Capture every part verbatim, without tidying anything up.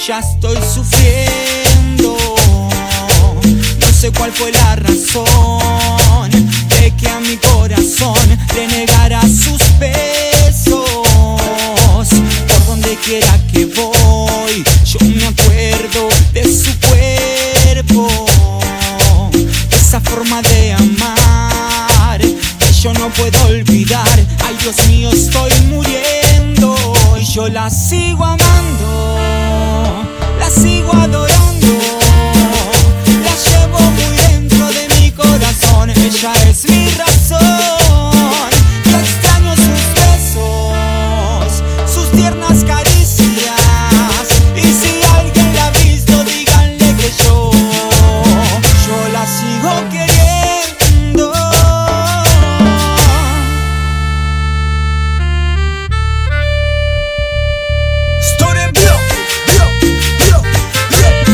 ella estoy sufriendo. No sé cuál fue la razón de que a mi corazón le negara sus besos. Por donde quiera que voy, yo me acuerdo de su cuerpo, esa forma de amar que yo no puedo olvidar. Ay, Dios mío, estoy muriendo y yo la sigo amando, la sigo adorando, la llevo muy dentro de mi corazón. Ella es mi razón, yo extraño sus besos, sus tiernas caricias, y si alguien la ha visto, díganle que yo, yo la sigo queriendo. Story Block, Block, Block, Block.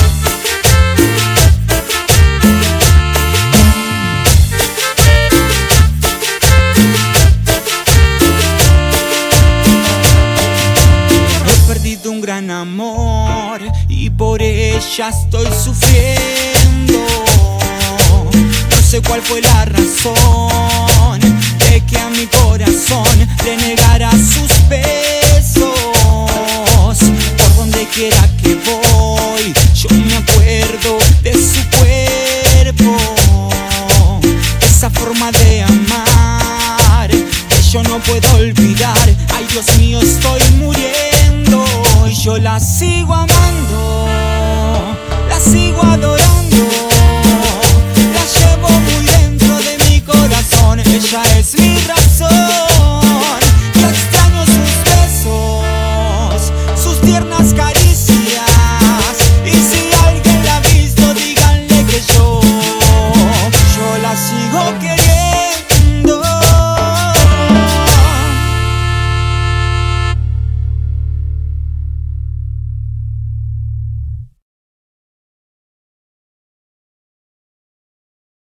He perdido un gran amor y por ella estoy sufriendo. No sé cuál fue la razón de que a mi corazón le negara sus besos. Por donde quiera que voy, yo me acuerdo de su cuerpo, esa forma de amar que yo no puedo